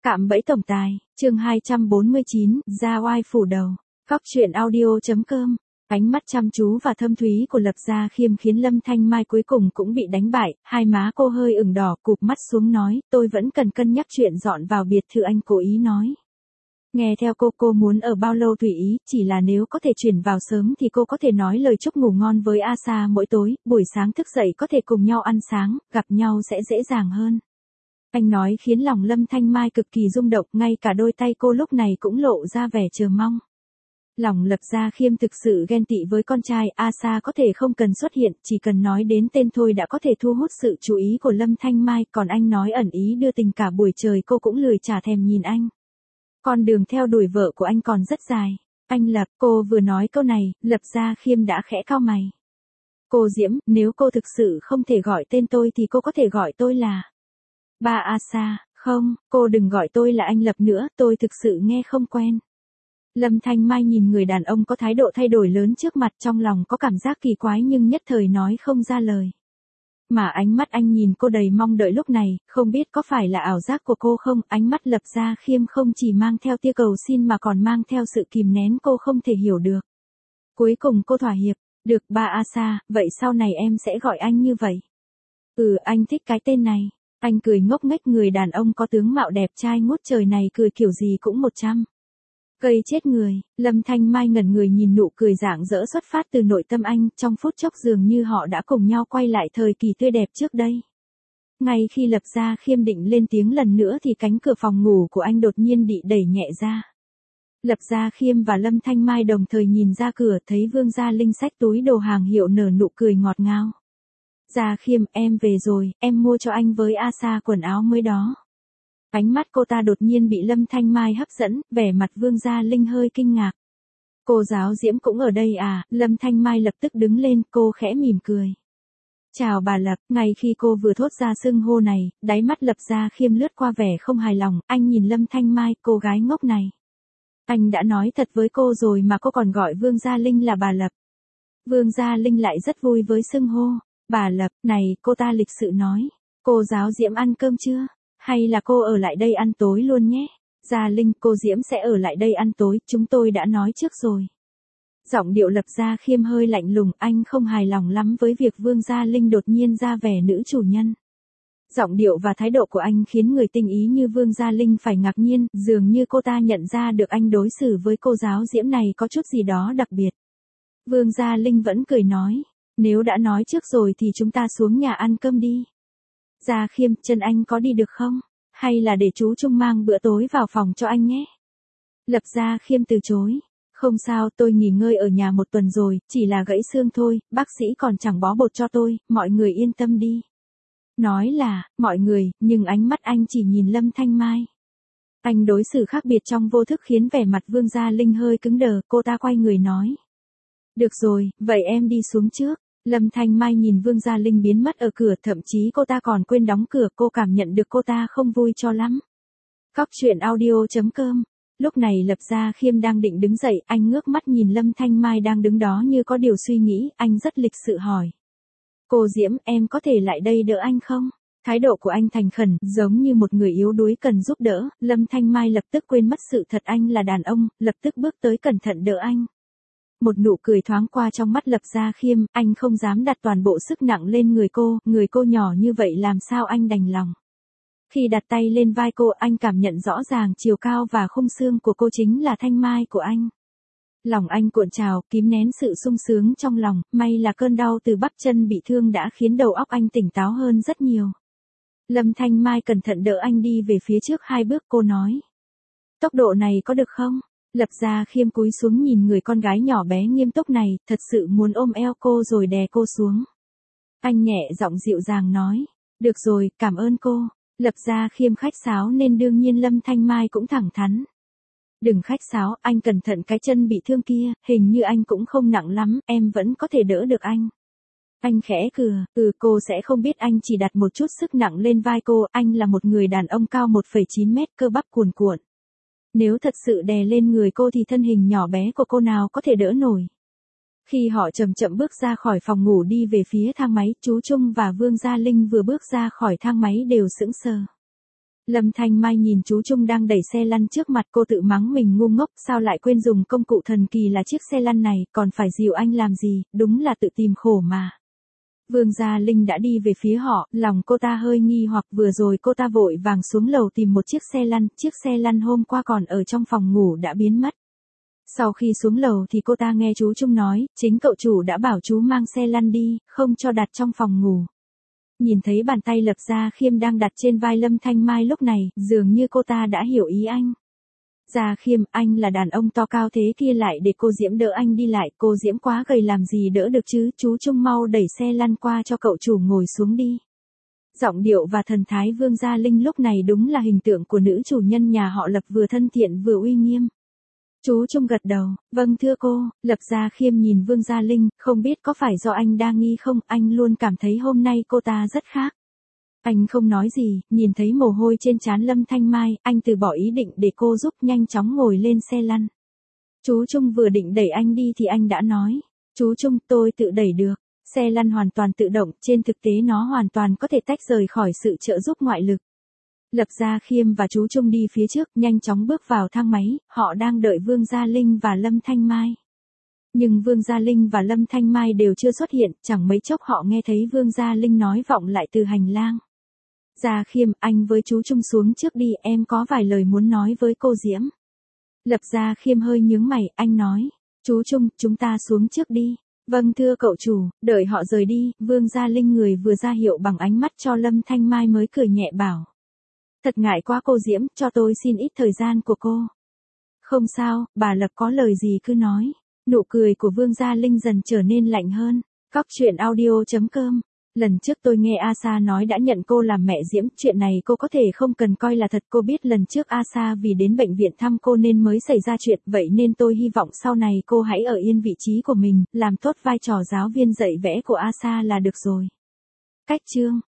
Cạm bẫy tổng tài, chương 249, ra oai phủ đầu. Góc truyện audio.com. Ánh mắt chăm chú và thâm thúy của Lập Gia Khiêm khiến Lâm Thanh Mai cuối cùng cũng bị đánh bại, hai má cô hơi ửng đỏ, cụp mắt xuống nói, tôi vẫn cần cân nhắc chuyện dọn vào biệt thự anh cố ý nói. Nghe theo cô muốn ở bao lâu tùy ý, chỉ là nếu có thể chuyển vào sớm thì cô có thể nói lời chúc ngủ ngon với Asa mỗi tối, buổi sáng thức dậy có thể cùng nhau ăn sáng, gặp nhau sẽ dễ dàng hơn. Anh nói khiến lòng Lâm Thanh Mai cực kỳ rung động, ngay cả đôi tay cô lúc này cũng lộ ra vẻ chờ mong. Lòng Lập Gia Khiêm thực sự ghen tị với con trai, Asa có thể không cần xuất hiện, chỉ cần nói đến tên thôi đã có thể thu hút sự chú ý của Lâm Thanh Mai, còn anh nói ẩn ý đưa tình cả buổi trời cô cũng lười chả thèm nhìn anh. Con đường theo đuổi vợ của anh còn rất dài. Anh Lập, cô vừa nói câu này, Lập Gia Khiêm đã khẽ cau mày. Cô Diễm, nếu cô thực sự không thể gọi tên tôi thì cô có thể gọi tôi là ba Asa, không, cô đừng gọi tôi là anh Lập nữa, tôi thực sự nghe không quen. Lâm Thanh Mai nhìn người đàn ông có thái độ thay đổi lớn trước mặt, trong lòng có cảm giác kỳ quái nhưng nhất thời nói không ra lời. Mà ánh mắt anh nhìn cô đầy mong đợi lúc này, không biết có phải là ảo giác của cô không, ánh mắt Lập Gia Khiêm không chỉ mang theo tia cầu xin mà còn mang theo sự kìm nén cô không thể hiểu được. Cuối cùng cô thỏa hiệp, được ba Asa, vậy sau này em sẽ gọi anh như vậy. Anh thích cái tên này. Anh cười ngốc nghếch, người đàn ông có tướng mạo đẹp trai ngút trời này cười kiểu gì cũng 100. Cây chết người, Lâm Thanh Mai ngẩn người nhìn nụ cười rạng rỡ xuất phát từ nội tâm anh, trong phút chốc dường như họ đã cùng nhau quay lại thời kỳ tươi đẹp trước đây. Ngay khi Lập Gia Khiêm định lên tiếng lần nữa thì cánh cửa phòng ngủ của anh đột nhiên bị đẩy nhẹ ra. Lập Gia Khiêm và Lâm Thanh Mai đồng thời nhìn ra cửa, thấy Vương Gia Linh xách túi đồ hàng hiệu nở nụ cười ngọt ngào. Gia Khiêm, em về rồi, em mua cho anh với Asa quần áo mới đó. Ánh mắt cô ta đột nhiên bị Lâm Thanh Mai hấp dẫn, vẻ mặt Vương Gia Linh hơi kinh ngạc. Cô giáo Diễm cũng ở đây à? Lâm Thanh Mai lập tức đứng lên, cô khẽ mỉm cười. Chào bà Lập, ngay khi cô vừa thốt ra xưng hô này, đáy mắt Lập Gia Khiêm lướt qua vẻ không hài lòng, anh nhìn Lâm Thanh Mai, cô gái ngốc này. Anh đã nói thật với cô rồi mà cô còn gọi Vương Gia Linh là bà Lập. Vương Gia Linh lại rất vui với xưng hô. Bà Lập, này, cô ta lịch sự nói. Cô giáo Diễm ăn cơm chưa? Hay là cô ở lại đây ăn tối luôn nhé? Gia Linh, cô Diễm sẽ ở lại đây ăn tối, chúng tôi đã nói trước rồi. Giọng điệu Lập Gia Khiêm hơi lạnh lùng, anh không hài lòng lắm với việc Vương Gia Linh đột nhiên ra vẻ nữ chủ nhân. Giọng điệu và thái độ của anh khiến người tinh ý như Vương Gia Linh phải ngạc nhiên, dường như cô ta nhận ra được anh đối xử với cô giáo Diễm này có chút gì đó đặc biệt. Vương Gia Linh vẫn cười nói. Nếu đã nói trước rồi thì chúng ta xuống nhà ăn cơm đi. Gia Khiêm, chân anh có đi được không? Hay là để chú Trung mang bữa tối vào phòng cho anh nhé? Lập Gia Khiêm từ chối. Không sao, tôi nghỉ ngơi ở nhà 1 tuần rồi, chỉ là gãy xương thôi, bác sĩ còn chẳng bó bột cho tôi, mọi người yên tâm đi. Nói là, mọi người, nhưng ánh mắt anh chỉ nhìn Lâm Thanh Mai. Anh đối xử khác biệt trong vô thức khiến vẻ mặt Vương Gia Linh hơi cứng đờ, cô ta quay người nói. Được rồi, vậy em đi xuống trước. Lâm Thanh Mai nhìn Vương Gia Linh biến mất ở cửa, thậm chí cô ta còn quên đóng cửa, cô cảm nhận được cô ta không vui cho lắm. Góc truyện audio.com. Lúc này Lập Gia Khiêm đang định đứng dậy, anh ngước mắt nhìn Lâm Thanh Mai đang đứng đó như có điều suy nghĩ, anh rất lịch sự hỏi. Cô Diễm, em có thể lại đây đỡ anh không? Thái độ của anh thành khẩn, giống như một người yếu đuối cần giúp đỡ, Lâm Thanh Mai lập tức quên mất sự thật anh là đàn ông, lập tức bước tới cẩn thận đỡ anh. Một nụ cười thoáng qua trong mắt Lập Gia Khiêm, anh không dám đặt toàn bộ sức nặng lên người cô nhỏ như vậy làm sao anh đành lòng. Khi đặt tay lên vai cô, anh cảm nhận rõ ràng chiều cao và khung xương của cô chính là thanh mai của anh. Lòng anh cuộn trào, kìm nén sự sung sướng trong lòng, may là cơn đau từ bắp chân bị thương đã khiến đầu óc anh tỉnh táo hơn rất nhiều. Lâm Thanh Mai cẩn thận đỡ anh đi về phía trước 2 bước, cô nói. Tốc độ này có được không? Lập Gia Khiêm cúi xuống nhìn người con gái nhỏ bé nghiêm túc này, thật sự muốn ôm eo cô rồi đè cô xuống. Anh nhẹ giọng dịu dàng nói, được rồi, cảm ơn cô. Lập Gia Khiêm khách sáo nên đương nhiên Lâm Thanh Mai cũng thẳng thắn. Đừng khách sáo, anh cẩn thận cái chân bị thương kia, hình như anh cũng không nặng lắm, em vẫn có thể đỡ được anh. Anh khẽ cười, cô sẽ không biết anh chỉ đặt một chút sức nặng lên vai cô, anh là một người đàn ông cao 1,9 mét cơ bắp cuồn cuộn. Nếu thật sự đè lên người cô thì thân hình nhỏ bé của cô nào có thể đỡ nổi. Khi họ chậm chậm bước ra khỏi phòng ngủ đi về phía thang máy, chú Trung và Vương Gia Linh vừa bước ra khỏi thang máy đều sững sờ. Lâm Thanh Mai nhìn chú Trung đang đẩy xe lăn trước mặt, cô tự mắng mình ngu ngốc, sao lại quên dùng công cụ thần kỳ là chiếc xe lăn này, còn phải dìu anh làm gì, đúng là tự tìm khổ mà. Vương Gia Linh đã đi về phía họ, lòng cô ta hơi nghi hoặc, vừa rồi cô ta vội vàng xuống lầu tìm một chiếc xe lăn hôm qua còn ở trong phòng ngủ đã biến mất. Sau khi xuống lầu thì cô ta nghe chú Trung nói, chính cậu chủ đã bảo chú mang xe lăn đi, không cho đặt trong phòng ngủ. Nhìn thấy bàn tay Lập Gia Khiêm đang đặt trên vai Lâm Thanh Mai lúc này, dường như cô ta đã hiểu ý anh. Gia Khiêm, anh là đàn ông to cao thế kia lại để cô Diễm đỡ anh đi lại, cô Diễm quá gầy làm gì đỡ được chứ, chú Trung mau đẩy xe lăn qua cho cậu chủ ngồi xuống đi. Giọng điệu và thần thái Vương Gia Linh lúc này đúng là hình tượng của nữ chủ nhân nhà họ Lập, vừa thân thiện vừa uy nghiêm. Chú Trung gật đầu, vâng thưa cô. Lập Gia Khiêm nhìn Vương Gia Linh, không biết có phải do anh đa nghi không, anh luôn cảm thấy hôm nay cô ta rất khác. Anh không nói gì, nhìn thấy mồ hôi trên trán Lâm Thanh Mai, anh từ bỏ ý định để cô giúp, nhanh chóng ngồi lên xe lăn. Chú Trung vừa định đẩy anh đi thì anh đã nói, chú Trung, tôi tự đẩy được. Xe lăn hoàn toàn tự động, trên thực tế nó hoàn toàn có thể tách rời khỏi sự trợ giúp ngoại lực. Lập Gia Khiêm và chú Trung đi phía trước, nhanh chóng bước vào thang máy, họ đang đợi Vương Gia Linh và Lâm Thanh Mai. Nhưng Vương Gia Linh và Lâm Thanh Mai đều chưa xuất hiện, chẳng mấy chốc họ nghe thấy Vương Gia Linh nói vọng lại từ hành lang. Gia Khiêm, anh với chú Trung xuống trước đi, em có vài lời muốn nói với cô Diễm. Lập Gia Khiêm hơi nhướng mày, anh nói, chú Trung, chúng ta xuống trước đi. Vâng thưa cậu chủ, đợi họ rời đi, Vương Gia Linh người vừa ra hiệu bằng ánh mắt cho Lâm Thanh Mai mới cười nhẹ bảo. Thật ngại quá cô Diễm, cho tôi xin ít thời gian của cô. Không sao, bà Lập có lời gì cứ nói. Nụ cười của Vương Gia Linh dần trở nên lạnh hơn. Cóc truyện audio.com. Lần trước tôi nghe Asa nói đã nhận cô làm mẹ Diễm, chuyện này cô có thể không cần coi là thật, cô biết lần trước Asa vì đến bệnh viện thăm cô nên mới xảy ra chuyện, vậy nên tôi hy vọng sau này cô hãy ở yên vị trí của mình, làm tốt vai trò giáo viên dạy vẽ của Asa là được rồi. Cách chương